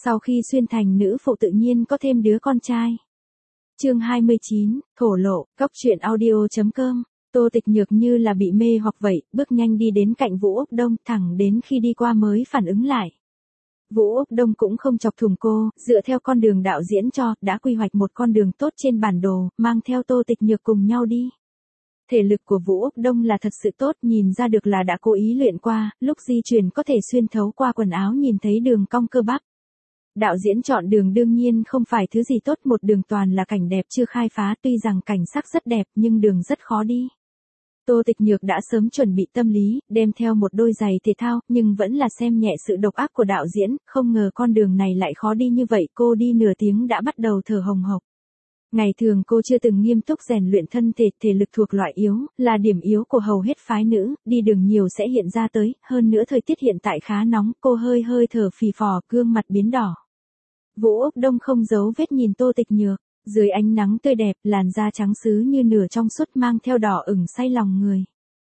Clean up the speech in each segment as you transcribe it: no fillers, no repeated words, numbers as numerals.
Sau khi xuyên thành nữ phụ tự nhiên có thêm đứa con trai. Chương 29, thổ lộ, cóc truyện audio.com. Tô Tịch Nhược như là bị mê hoặc vậy, bước nhanh đi đến cạnh Vũ Úc Đông, thẳng đến khi đi qua mới phản ứng lại. Vũ Úc Đông cũng không chọc thủng cô, dựa theo con đường đạo diễn cho, đã quy hoạch một con đường tốt trên bản đồ, mang theo Tô Tịch Nhược cùng nhau đi. Thể lực của Vũ Úc Đông là thật sự tốt, nhìn ra được là đã cố ý luyện qua, lúc di chuyển có thể xuyên thấu qua quần áo nhìn thấy đường cong cơ bắp. Đạo diễn chọn đường đương nhiên không phải thứ gì tốt, một đường toàn là cảnh đẹp chưa khai phá, tuy rằng cảnh sắc rất đẹp nhưng đường rất khó đi. Tô Tịch Nhược đã sớm chuẩn bị tâm lý, đem theo một đôi giày thể thao, nhưng vẫn là xem nhẹ sự độc ác của đạo diễn, không ngờ con đường này lại khó đi như vậy, cô đi nửa tiếng đã bắt đầu thở hồng hộc. Ngày thường cô chưa từng nghiêm túc rèn luyện thân thể, thể lực thuộc loại yếu, là điểm yếu của hầu hết phái nữ, đi đường nhiều sẽ hiện ra tới, hơn nữa thời tiết hiện tại khá nóng, cô hơi thở phì phò, gương mặt biến đỏ. Vũ Úc Đông không giấu vết nhìn Tô Tịch Nhược, dưới ánh nắng tươi đẹp, làn da trắng sứ như nửa trong suốt mang theo đỏ ửng say lòng người.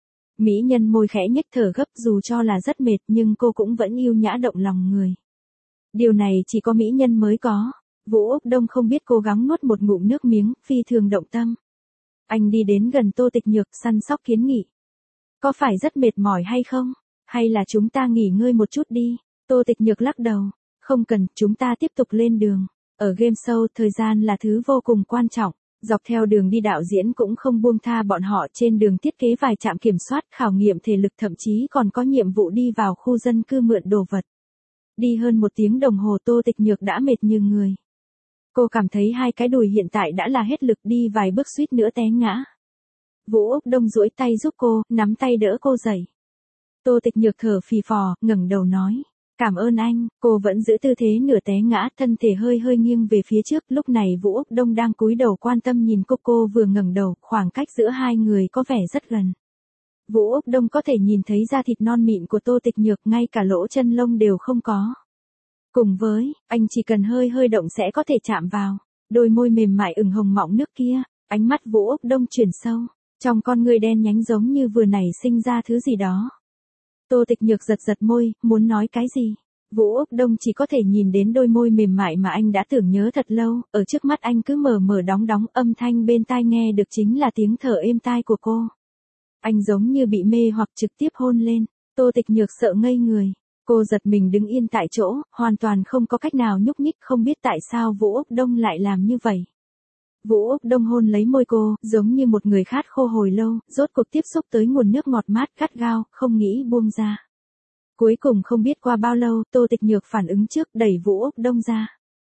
Mỹ nhân môi khẽ nhếch thở gấp, dù cho là rất mệt nhưng cô cũng vẫn yêu nhã động lòng người. Điều này chỉ có mỹ nhân mới có. Vũ Úc Đông không biết cố gắng nuốt một ngụm nước miếng, phi thường động tâm. Anh đi đến gần Tô Tịch Nhược, săn sóc kiến nghị. Có phải rất mệt mỏi hay không? Hay là chúng ta nghỉ ngơi một chút đi? Tô Tịch Nhược lắc đầu. Không cần, chúng ta tiếp tục lên đường. Ở game show, thời gian là thứ vô cùng quan trọng. Dọc theo đường đi đạo diễn cũng không buông tha bọn họ, trên đường thiết kế vài trạm kiểm soát, khảo nghiệm thể lực, thậm chí còn có nhiệm vụ đi vào khu dân cư mượn đồ vật. Đi hơn 1 tiếng đồng hồ Tô Tịch Nhược đã mệt như người. Cô cảm thấy hai cái đùi hiện tại đã là hết lực, đi vài bước suýt nữa té ngã. Vũ Úc Đông duỗi tay giúp cô, nắm tay đỡ cô dậy. Tô Tịch Nhược thở phì phò, ngẩng đầu nói. Cảm ơn anh, cô vẫn giữ tư thế nửa té ngã, thân thể hơi nghiêng về phía trước, lúc này Vũ Úc Đông đang cúi đầu quan tâm nhìn cô vừa ngẩng đầu, khoảng cách giữa hai người có vẻ rất gần. Vũ Úc Đông có thể nhìn thấy da thịt non mịn của Tô Tịch Nhược, ngay cả lỗ chân lông đều không có. Cùng với, anh chỉ cần hơi động sẽ có thể chạm vào, đôi môi mềm mại ửng hồng mọng nước kia, ánh mắt Vũ Úc Đông chuyển sâu, trong con người đen nhánh giống như vừa nảy sinh ra thứ gì đó. Tô Tịch Nhược giật môi, muốn nói cái gì? Vũ Úc Đông chỉ có thể nhìn đến đôi môi mềm mại mà anh đã tưởng nhớ thật lâu, ở trước mắt anh cứ mở đóng, âm thanh bên tai nghe được chính là tiếng thở êm tai của cô. Anh giống như bị mê hoặc trực tiếp hôn lên, Tô Tịch Nhược sợ ngây người. Cô giật mình đứng yên tại chỗ, hoàn toàn không có cách nào nhúc nhích, không biết tại sao Vũ Úc Đông lại làm như vậy. Vũ Úc Đông hôn lấy môi cô, giống như một người khát khô hồi lâu, rốt cuộc tiếp xúc tới nguồn nước ngọt mát gắt gao, không nghĩ buông ra. Cuối cùng không biết qua bao lâu, Tô Tịch Nhược phản ứng trước, đẩy Vũ Úc Đông ra.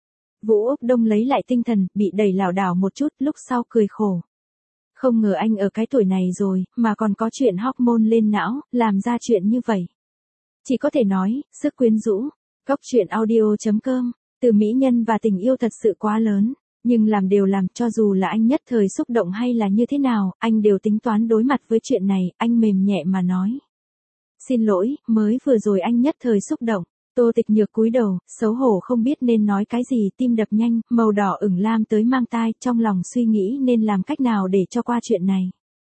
Vũ Úc Đông lấy lại tinh thần, bị đẩy lảo đảo một chút, lúc sau cười khổ. Không ngờ anh ở cái tuổi này rồi, mà còn có chuyện hormone lên não, làm ra chuyện như vậy. Chỉ có thể nói, sức quyến rũ. Cóc truyện audio.com, từ mỹ nhân và tình yêu thật sự quá lớn. Nhưng làm đều làm, cho dù là anh nhất thời xúc động hay là như thế nào, anh đều tính toán đối mặt với chuyện này, anh mềm nhẹ mà nói. Xin lỗi, mới vừa rồi anh nhất thời xúc động. Tô Tịch Nhược cúi đầu, xấu hổ không biết nên nói cái gì, tim đập nhanh, màu đỏ ửng lam tới mang tai, trong lòng suy nghĩ nên làm cách nào để cho qua chuyện này.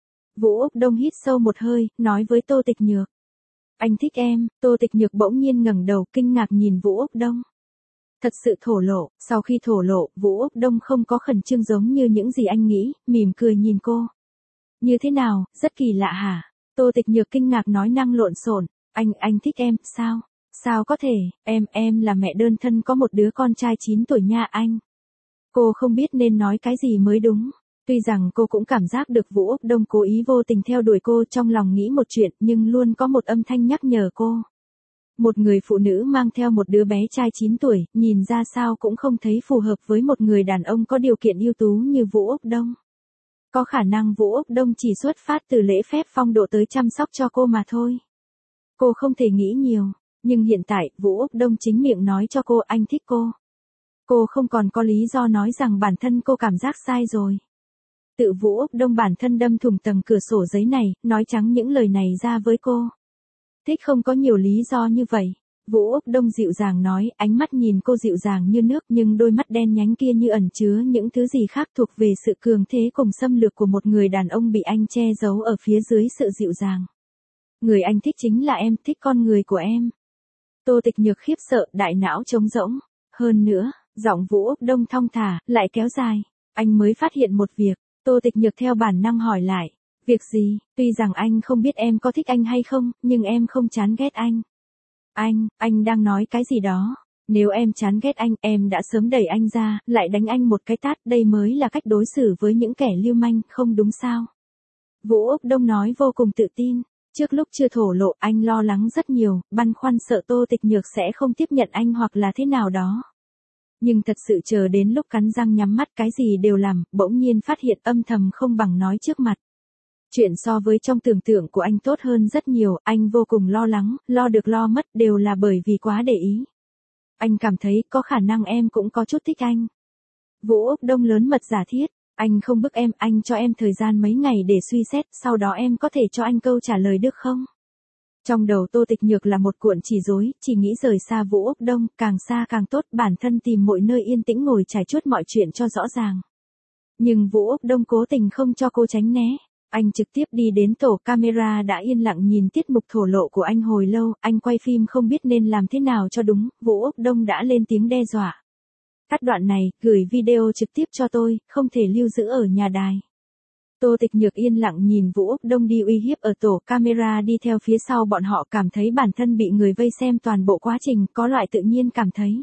Vũ Úc Đông hít sâu một hơi, nói với Tô Tịch Nhược. Anh thích em. Tô Tịch Nhược bỗng nhiên ngẩng đầu, kinh ngạc nhìn Vũ Úc Đông. Thật sự thổ lộ, sau khi thổ lộ, Vũ Úc Đông không có khẩn trương giống như những gì anh nghĩ, mỉm cười nhìn cô. Như thế nào, rất kỳ lạ hả? Tô Tịch Nhược kinh ngạc nói năng lộn xộn. Anh thích em, sao? Sao có thể, em là mẹ đơn thân có một đứa con trai 9 tuổi nha anh. Cô không biết nên nói cái gì mới đúng. Tuy rằng cô cũng cảm giác được Vũ Úc Đông cố ý vô tình theo đuổi cô, trong lòng nghĩ một chuyện nhưng luôn có một âm thanh nhắc nhở cô. Một người phụ nữ mang theo một đứa bé trai 9 tuổi, nhìn ra sao cũng không thấy phù hợp với một người đàn ông có điều kiện ưu tú như Vũ Úc Đông. Có khả năng Vũ Úc Đông chỉ xuất phát từ lễ phép phong độ tới chăm sóc cho cô mà thôi. Cô không thể nghĩ nhiều, nhưng hiện tại Vũ Úc Đông chính miệng nói cho cô anh thích cô. Cô không còn có lý do nói rằng bản thân cô cảm giác sai rồi. Tự Vũ Úc Đông bản thân đâm thủng tầng cửa sổ giấy này, nói trắng những lời này ra với cô. Thích không có nhiều lý do như vậy. Vũ Úc Đông dịu dàng nói, ánh mắt nhìn cô dịu dàng như nước nhưng đôi mắt đen nhánh kia như ẩn chứa những thứ gì khác thuộc về sự cường thế cùng xâm lược của một người đàn ông bị anh che giấu ở phía dưới sự dịu dàng. Người anh thích chính là em, thích con người của em. Tô Tịch Nhược khiếp sợ, đại não trống rỗng. Hơn nữa, giọng Vũ Úc Đông thong thả, lại kéo dài. Anh mới phát hiện một việc. Tô Tịch Nhược theo bản năng hỏi lại. Việc gì? Tuy rằng anh không biết em có thích anh hay không, nhưng em không chán ghét anh. Anh đang nói cái gì đó? Nếu em chán ghét anh, em đã sớm đẩy anh ra, lại đánh anh một cái tát, đây mới là cách đối xử với những kẻ lưu manh, không đúng sao? Vũ Úc Đông nói vô cùng tự tin. Trước lúc chưa thổ lộ, anh lo lắng rất nhiều, băn khoăn sợ Tô Tịch Nhược sẽ không tiếp nhận anh hoặc là thế nào đó. Nhưng thật sự chờ đến lúc cắn răng nhắm mắt cái gì đều làm, bỗng nhiên phát hiện âm thầm không bằng nói trước mặt. Chuyện so với trong tưởng tượng của anh tốt hơn rất nhiều, anh vô cùng lo lắng, lo được lo mất đều là bởi vì quá để ý. Anh cảm thấy có khả năng em cũng có chút thích anh. Vũ Úc Đông lớn mật giả thiết, anh không bức em, anh cho em thời gian mấy ngày để suy xét, sau đó em có thể cho anh câu trả lời được không? Trong đầu Tô Tịch Nhược là một cuộn chỉ rối, chỉ nghĩ rời xa Vũ Úc Đông, càng xa càng tốt, bản thân tìm mọi nơi yên tĩnh ngồi trải chuốt mọi chuyện cho rõ ràng. Nhưng Vũ Úc Đông cố tình không cho cô tránh né. Anh trực tiếp đi đến tổ camera đã yên lặng nhìn tiết mục thổ lộ của anh hồi lâu, anh quay phim không biết nên làm thế nào cho đúng, Vũ Úc Đông đã lên tiếng đe dọa. Cắt đoạn này, gửi video trực tiếp cho tôi, không thể lưu giữ ở nhà đài. Tô Tịch Nhược yên lặng nhìn Vũ Úc Đông đi uy hiếp ở tổ camera đi theo phía sau bọn họ, cảm thấy bản thân bị người vây xem toàn bộ quá trình, có loại tự nhiên cảm thấy.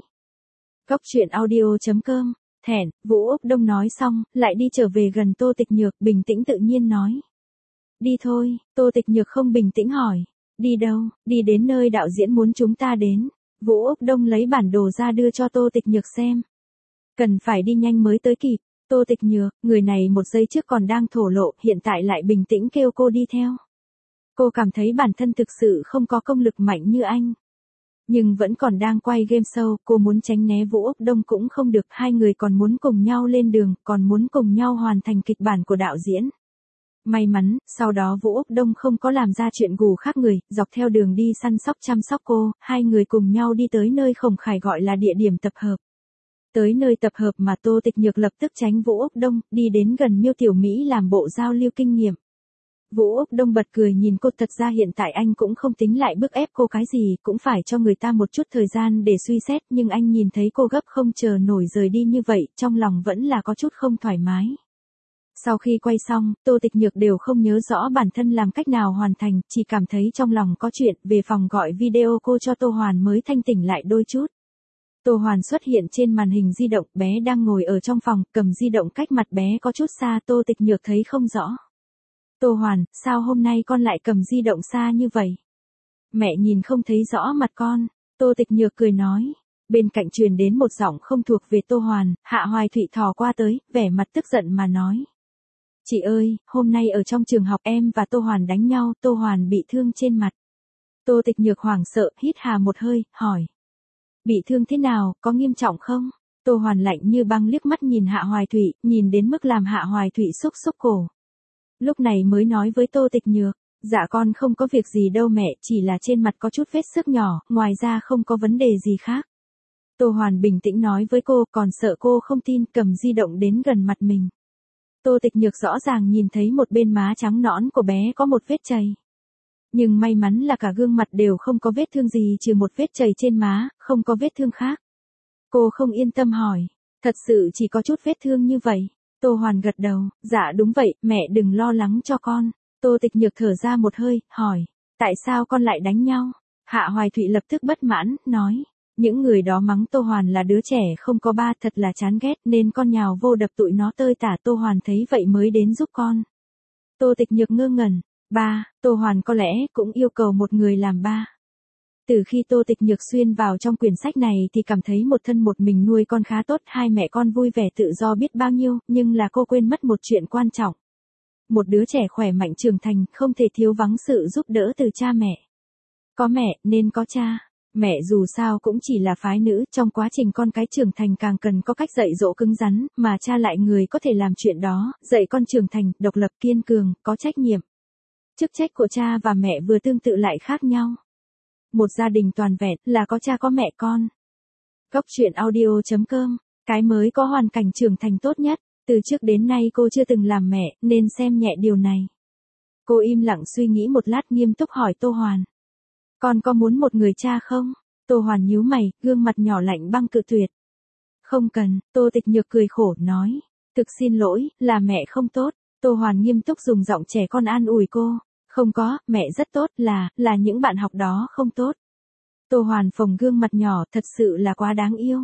Góc truyện audio.com. Thẹn, Vũ Úc Đông nói xong, lại đi trở về gần Tô Tịch Nhược, bình tĩnh tự nhiên nói. Đi thôi, Tô Tịch Nhược không bình tĩnh hỏi. Đi đâu? Đi đến nơi đạo diễn muốn chúng ta đến. Vũ Úc Đông lấy bản đồ ra đưa cho Tô Tịch Nhược xem. Cần phải đi nhanh mới tới kịp. Tô Tịch Nhược, người này một giây trước còn đang thổ lộ, hiện tại lại bình tĩnh kêu cô đi theo. Cô cảm thấy bản thân thực sự không có công lực mạnh như anh. Nhưng vẫn còn đang quay game show, cô muốn tránh né Vũ Úc Đông cũng không được, hai người còn muốn cùng nhau lên đường, còn muốn cùng nhau hoàn thành kịch bản của đạo diễn. May mắn, sau đó Vũ Úc Đông không có làm ra chuyện gù khác người, dọc theo đường đi săn sóc chăm sóc cô, hai người cùng nhau đi tới nơi Khổng Khải gọi là địa điểm tập hợp. Tới nơi tập hợp mà Tô Tịch Nhược lập tức tránh Vũ Úc Đông, đi đến gần Miêu Tiểu Mỹ làm bộ giao lưu kinh nghiệm. Vũ Úc Đông bật cười nhìn cô, thật ra hiện tại anh cũng không tính lại bức ép cô cái gì, cũng phải cho người ta một chút thời gian để suy xét, nhưng anh nhìn thấy cô gấp không chờ nổi rời đi như vậy, trong lòng vẫn là có chút không thoải mái. Sau khi quay xong, Tô Tịch Nhược đều không nhớ rõ bản thân làm cách nào hoàn thành, chỉ cảm thấy trong lòng có chuyện, về phòng gọi video cô cho Tô Hoàn mới thanh tỉnh lại đôi chút. Tô Hoàn xuất hiện trên màn hình di động, bé đang ngồi ở trong phòng, cầm di động cách mặt bé có chút xa, Tô Tịch Nhược thấy không rõ. Tô Hoàn, sao hôm nay con lại cầm di động xa như vậy? Mẹ nhìn không thấy rõ mặt con. Tô Tịch Nhược cười nói. Bên cạnh truyền đến một giọng không thuộc về Tô Hoàn, Hạ Hoài Thụy thò qua tới, vẻ mặt tức giận mà nói. Chị ơi, hôm nay ở trong trường học em và Tô Hoàn đánh nhau, Tô Hoàn bị thương trên mặt. Tô Tịch Nhược hoảng sợ, hít hà một hơi, hỏi. Bị thương thế nào, có nghiêm trọng không? Tô Hoàn lạnh như băng liếc mắt nhìn Hạ Hoài Thụy, nhìn đến mức làm Hạ Hoài Thụy xúc cổ. Lúc này mới nói với Tô Tịch Nhược, dạ con không có việc gì đâu mẹ, chỉ là trên mặt có chút vết xước nhỏ, ngoài ra không có vấn đề gì khác. Tô Hoàn bình tĩnh nói với cô, còn sợ cô không tin, cầm di động đến gần mặt mình. Tô Tịch Nhược rõ ràng nhìn thấy một bên má trắng nõn của bé có một vết chày. Nhưng may mắn là cả gương mặt đều không có vết thương gì trừ một vết chày trên má, không có vết thương khác. Cô không yên tâm hỏi, thật sự chỉ có chút vết thương như vậy. Tô Hoàn gật đầu, dạ đúng vậy, mẹ đừng lo lắng cho con. Tô Tịch Nhược thở ra một hơi, hỏi, tại sao con lại đánh nhau? Hạ Hoài Thụy lập tức bất mãn, nói, những người đó mắng Tô Hoàn là đứa trẻ không có ba, thật là chán ghét, nên con nhào vô đập tụi nó tơi tả. Tô Hoàn thấy vậy mới đến giúp con. Tô Tịch Nhược ngơ ngẩn, ba, Tô Hoàn có lẽ cũng yêu cầu một người làm ba. Từ khi Tô Tịch Nhược xuyên vào trong quyển sách này thì cảm thấy một thân một mình nuôi con khá tốt, hai mẹ con vui vẻ tự do biết bao nhiêu, nhưng là cô quên mất một chuyện quan trọng. Một đứa trẻ khỏe mạnh trưởng thành không thể thiếu vắng sự giúp đỡ từ cha mẹ. Có mẹ nên có cha. Mẹ dù sao cũng chỉ là phái nữ, trong quá trình con cái trưởng thành càng cần có cách dạy dỗ cứng rắn, mà cha lại người có thể làm chuyện đó, dạy con trưởng thành, độc lập kiên cường, có trách nhiệm. Chức trách của cha và mẹ vừa tương tự lại khác nhau. Một gia đình toàn vẹn là có cha có mẹ con. Góc truyện audio.com, cái mới có hoàn cảnh trưởng thành tốt nhất. Từ trước đến nay cô chưa từng làm mẹ, nên xem nhẹ điều này. Cô im lặng suy nghĩ một lát, nghiêm túc hỏi Tô Hoàn. Con có muốn một người cha không? Tô Hoàn nhíu mày, gương mặt nhỏ lạnh băng cự tuyệt. Không cần, Tô Tịch Nhược cười khổ, nói. Thực xin lỗi, là mẹ không tốt. Tô Hoàn nghiêm túc dùng giọng trẻ con an ủi cô. Không có, mẹ rất tốt, là những bạn học đó không tốt. Tô Hoàn phồng gương mặt nhỏ, thật sự là quá đáng yêu.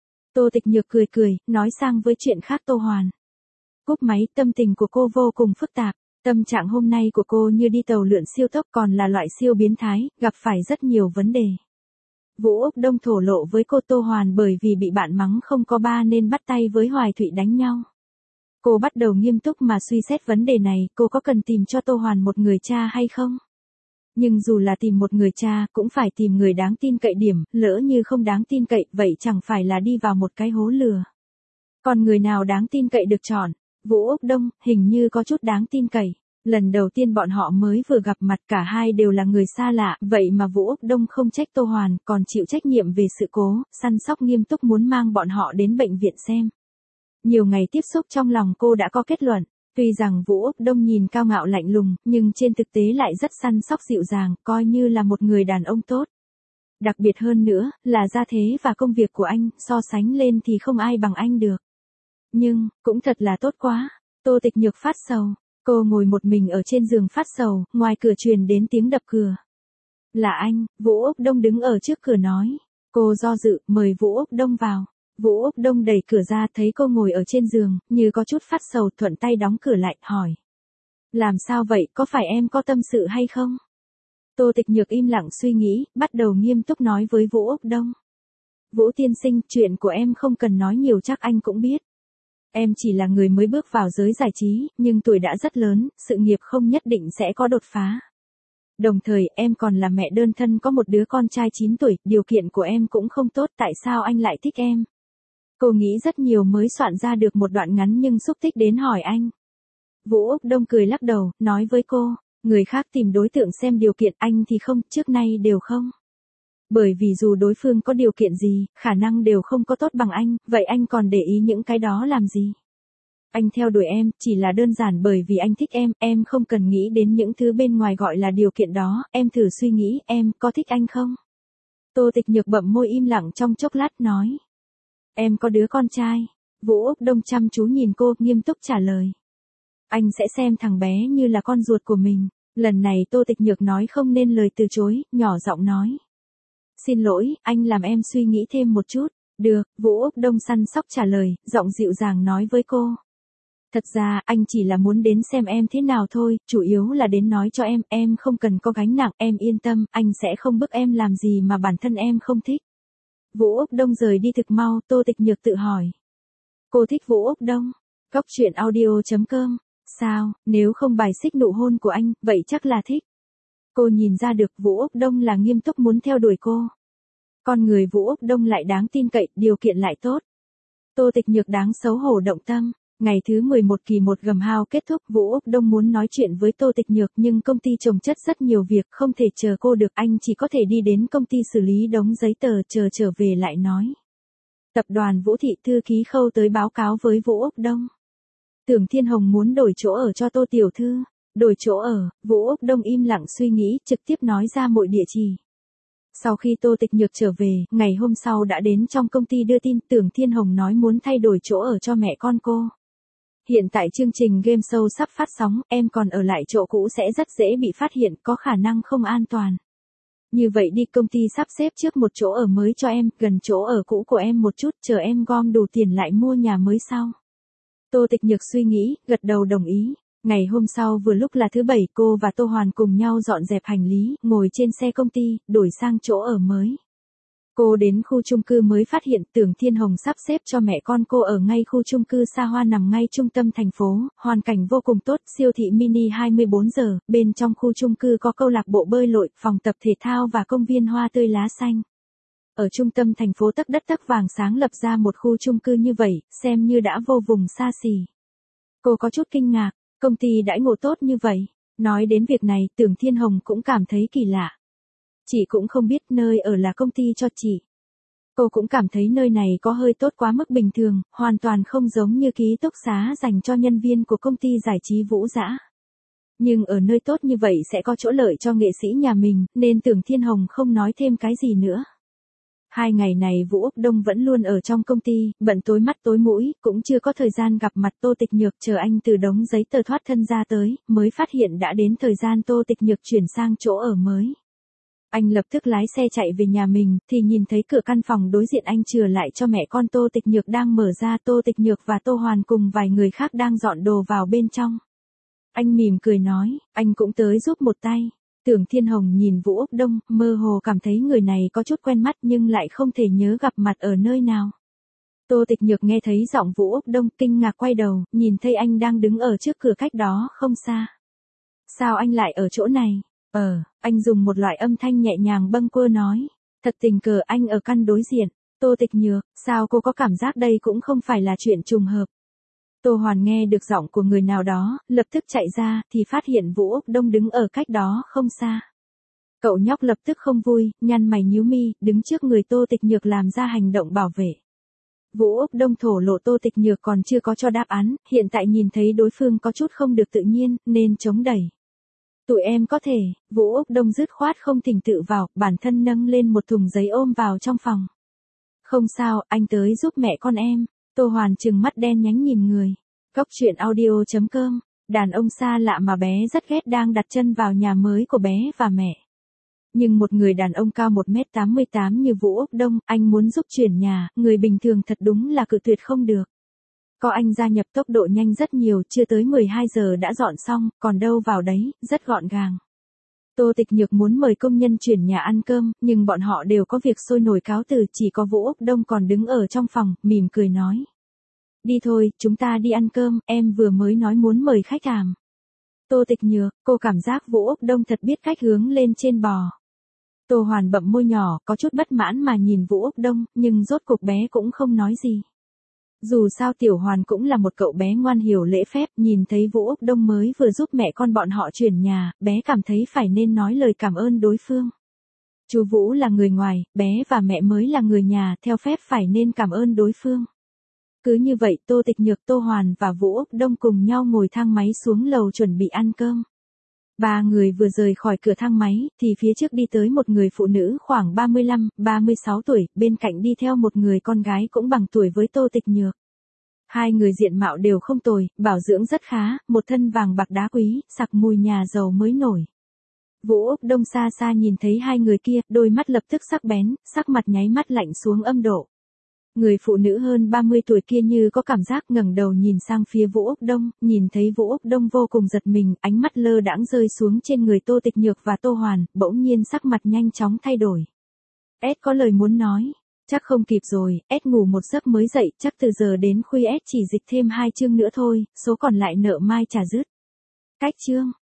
Tô Tịch Nhược cười cười, nói sang với chuyện khác. Tô Hoàn cúp máy, tâm tình của cô vô cùng phức tạp. Tâm trạng hôm nay của cô như đi tàu lượn siêu tốc, còn là loại siêu biến thái, gặp phải rất nhiều vấn đề. Vũ Úc Đông thổ lộ với cô Tô Hoàn bởi vì bị bạn mắng không có ba nên bắt tay với Hoài Thụy đánh nhau. Cô bắt đầu nghiêm túc mà suy xét vấn đề này, cô có cần tìm cho Tô Hoàn một người cha hay không? Nhưng dù là tìm một người cha, cũng phải tìm người đáng tin cậy điểm, lỡ như không đáng tin cậy, vậy chẳng phải là đi vào một cái hố lừa. Còn người nào đáng tin cậy được chọn? Vũ Úc Đông, hình như có chút đáng tin cậy. Lần đầu tiên bọn họ mới vừa gặp mặt, cả hai đều là người xa lạ, vậy mà Vũ Úc Đông không trách Tô Hoàn, còn chịu trách nhiệm về sự cố, săn sóc nghiêm túc muốn mang bọn họ đến bệnh viện xem. Nhiều ngày tiếp xúc trong lòng cô đã có kết luận, tuy rằng Vũ Úc Đông nhìn cao ngạo lạnh lùng, nhưng trên thực tế lại rất săn sóc dịu dàng, coi như là một người đàn ông tốt. Đặc biệt hơn nữa, là gia thế và công việc của anh, so sánh lên thì không ai bằng anh được. Nhưng, cũng thật là tốt quá. Tô Tịch Nhược phát sầu. Cô ngồi một mình ở trên giường phát sầu, ngoài cửa truyền đến tiếng đập cửa. Là anh, Vũ Úc Đông đứng ở trước cửa nói. Cô do dự, mời Vũ Úc Đông vào. Vũ Úc Đông đẩy cửa ra, thấy cô ngồi ở trên giường, như có chút phát sầu, thuận tay đóng cửa lại, hỏi. Làm sao vậy, có phải em có tâm sự hay không? Tô Tịch Nhược im lặng suy nghĩ, bắt đầu nghiêm túc nói với Vũ Úc Đông. Vũ tiên sinh, chuyện của em không cần nói nhiều, chắc anh cũng biết. Em chỉ là người mới bước vào giới giải trí, nhưng tuổi đã rất lớn, sự nghiệp không nhất định sẽ có đột phá. Đồng thời, em còn là mẹ đơn thân có một đứa con trai 9 tuổi, điều kiện của em cũng không tốt, tại sao anh lại thích em? Cô nghĩ rất nhiều mới soạn ra được một đoạn ngắn nhưng xúc tích đến hỏi anh. Vũ Úc Đông cười lắc đầu, nói với cô, người khác tìm đối tượng xem điều kiện, anh thì không, trước nay đều không. Bởi vì dù đối phương có điều kiện gì, khả năng đều không có tốt bằng anh, vậy anh còn để ý những cái đó làm gì? Anh theo đuổi em, chỉ là đơn giản bởi vì anh thích em không cần nghĩ đến những thứ bên ngoài gọi là điều kiện đó, em thử suy nghĩ, em có thích anh không? Tô Tịch Nhược bậm môi im lặng trong chốc lát nói. Em có đứa con trai. Vũ Úc Đông chăm chú nhìn cô, nghiêm túc trả lời. Anh sẽ xem thằng bé như là con ruột của mình. Lần này Tô Tịch Nhược nói không nên lời từ chối, nhỏ giọng nói. Xin lỗi, anh làm em suy nghĩ thêm một chút. Được, Vũ Úc Đông săn sóc trả lời, giọng dịu dàng nói với cô. Thật ra, anh chỉ là muốn đến xem em thế nào thôi, chủ yếu là đến nói cho em không cần có gánh nặng, em yên tâm, anh sẽ không bức em làm gì mà bản thân em không thích. Vũ Úc Đông rời đi thực mau, Tô Tịch Nhược tự hỏi. Cô thích Vũ Úc Đông? Cóc truyện audio.com. Sao, nếu không bài xích nụ hôn của anh, vậy chắc là thích. Cô nhìn ra được Vũ Úc Đông là nghiêm túc muốn theo đuổi cô. Con người Vũ Úc Đông lại đáng tin cậy, điều kiện lại tốt. Tô Tịch Nhược đáng xấu hổ động tâm. Ngày thứ 11 kỳ 1 gầm hao kết thúc, Vũ Úc Đông muốn nói chuyện với Tô Tịch Nhược nhưng công ty chồng chất rất nhiều việc, không thể chờ cô được, anh chỉ có thể đi đến công ty xử lý đống giấy tờ, chờ trở về lại nói. Tập đoàn Vũ Thị thư ký Khâu tới báo cáo với Vũ Úc Đông. Tưởng Thiên Hồng muốn đổi chỗ ở cho Tô tiểu thư. Đổi chỗ ở, Vũ Úc Đông im lặng suy nghĩ, trực tiếp nói ra mọi địa chỉ. Sau khi Tô Tịch Nhược trở về, ngày hôm sau đã đến trong công ty đưa tin, Tưởng Thiên Hồng nói muốn thay đổi chỗ ở cho mẹ con cô. Hiện tại chương trình game show sắp phát sóng, em còn ở lại chỗ cũ sẽ rất dễ bị phát hiện, có khả năng không an toàn. Như vậy đi, công ty sắp xếp trước một chỗ ở mới cho em, gần chỗ ở cũ của em một chút, chờ em gom đủ tiền lại mua nhà mới sau. Tô Tịch Nhược suy nghĩ, gật đầu đồng ý. Ngày hôm sau vừa lúc là thứ Bảy, cô và Tô Hoàn cùng nhau dọn dẹp hành lý, ngồi trên xe công ty, đổi sang chỗ ở mới. Cô đến khu chung cư mới phát hiện Tưởng Thiên Hồng sắp xếp cho mẹ con cô ở ngay khu chung cư xa hoa nằm ngay trung tâm thành phố, hoàn cảnh vô cùng tốt, siêu thị mini 24 giờ, bên trong khu chung cư có câu lạc bộ bơi lội, phòng tập thể thao và công viên hoa tươi lá xanh. Ở trung tâm thành phố tấc đất tấc vàng sáng lập ra một khu chung cư như vậy, xem như đã vô vùng xa xỉ. Cô có chút kinh ngạc, công ty đãi ngộ tốt như vậy. Nói đến việc này, Tưởng Thiên Hồng cũng cảm thấy kỳ lạ. Chị cũng không biết nơi ở là công ty cho chị. Cô cũng cảm thấy nơi này có hơi tốt quá mức bình thường, hoàn toàn không giống như ký túc xá dành cho nhân viên của công ty giải trí Vũ Dã. Nhưng ở nơi tốt như vậy sẽ có chỗ lợi cho nghệ sĩ nhà mình, nên Tưởng Thiên Hồng không nói thêm cái gì nữa. 2 ngày này Vũ Úc Đông vẫn luôn ở trong công ty, bận tối mắt tối mũi, cũng chưa có thời gian gặp mặt Tô Tịch Nhược, chờ anh từ đống giấy tờ thoát thân ra tới, mới phát hiện đã đến thời gian Tô Tịch Nhược chuyển sang chỗ ở mới. Anh lập tức lái xe chạy về nhà mình, thì nhìn thấy cửa căn phòng đối diện anh chừa lại cho mẹ con Tô Tịch Nhược đang mở ra, Tô Tịch Nhược và Tô Hoàn cùng vài người khác đang dọn đồ vào bên trong. Anh mỉm cười nói, anh cũng tới giúp một tay. Tưởng Thiên Hồng nhìn Vũ Úc Đông, mơ hồ cảm thấy người này có chút quen mắt nhưng lại không thể nhớ gặp mặt ở nơi nào. Tô Tịch Nhược nghe thấy giọng Vũ Úc Đông, kinh ngạc quay đầu, nhìn thấy anh đang đứng ở trước cửa cách đó không xa. Sao anh lại ở chỗ này? Anh dùng một loại âm thanh nhẹ nhàng bâng quơ nói. Thật tình cờ anh ở căn đối diện. Tô Tịch Nhược, sao cô có cảm giác đây cũng không phải là chuyện trùng hợp? Tô Hoàn nghe được giọng của người nào đó, lập tức chạy ra, thì phát hiện Vũ Úc Đông đứng ở cách đó không xa. Cậu nhóc lập tức không vui, nhăn mày nhíu mi, đứng trước người Tô Tịch Nhược làm ra hành động bảo vệ. Vũ Úc Đông thổ lộ Tô Tịch Nhược còn chưa có cho đáp án, hiện tại nhìn thấy đối phương có chút không được tự nhiên, nên chống đẩy. Tụi em có thể, Vũ Úc Đông dứt khoát không thỉnh tự vào, bản thân nâng lên một thùng giấy ôm vào trong phòng. Không sao, anh tới giúp mẹ con em. Tô Hoàn trừng mắt đen nhánh nhìn người. Cóc truyện audio.com, đàn ông xa lạ mà bé rất ghét đang đặt chân vào nhà mới của bé và mẹ. Nhưng một người đàn ông cao 1m88 như Vũ Úc Đông, anh muốn giúp chuyển nhà, người bình thường thật đúng là cự tuyệt không được. Có anh gia nhập tốc độ nhanh rất nhiều, chưa tới 12 giờ đã dọn xong, còn đâu vào đấy, rất gọn gàng. Tô Tịch Nhược muốn mời công nhân chuyển nhà ăn cơm, nhưng bọn họ đều có việc sôi nổi cáo từ, chỉ có Vũ Úc Đông còn đứng ở trong phòng, mỉm cười nói. Đi thôi, chúng ta đi ăn cơm, em vừa mới nói muốn mời khách hàng. Tô Tịch Nhược, cô cảm giác Vũ Úc Đông thật biết cách hướng lên trên bò. Tô Hoàn bậm môi nhỏ, có chút bất mãn mà nhìn Vũ Úc Đông, nhưng rốt cuộc bé cũng không nói gì. Dù sao Tiểu Hoàn cũng là một cậu bé ngoan hiểu lễ phép, nhìn thấy Vũ Úc Đông mới vừa giúp mẹ con bọn họ chuyển nhà, bé cảm thấy phải nên nói lời cảm ơn đối phương. Chú Vũ là người ngoài, bé và mẹ mới là người nhà, theo phép phải nên cảm ơn đối phương. Cứ như vậy Tô Tịch Nhược, Tô Hoàn và Vũ Úc Đông cùng nhau ngồi thang máy xuống lầu chuẩn bị ăn cơm. 3 người vừa rời khỏi cửa thang máy, thì phía trước đi tới một người phụ nữ khoảng 35, 36 tuổi, bên cạnh đi theo một người con gái cũng bằng tuổi với Tô Tịch Nhược. 2 người diện mạo đều không tồi, bảo dưỡng rất khá, một thân vàng bạc đá quý, sặc mùi nhà giàu mới nổi. Vũ Úc Đông xa xa nhìn thấy 2 người kia, đôi mắt lập tức sắc bén, sắc mặt nháy mắt lạnh xuống âm độ. Người phụ nữ hơn 30 tuổi kia như có cảm giác ngẩng đầu nhìn sang phía Vũ Úc Đông, nhìn thấy Vũ Úc Đông vô cùng giật mình, ánh mắt lơ đãng rơi xuống trên người Tô Tịch Nhược và Tô Hoàn, bỗng nhiên sắc mặt nhanh chóng thay đổi. S có lời muốn nói, chắc không kịp rồi, S ngủ một giấc mới dậy, chắc từ giờ đến khuya S chỉ dịch thêm 2 chương nữa thôi, số còn lại nợ mai trả dứt. Cách chương.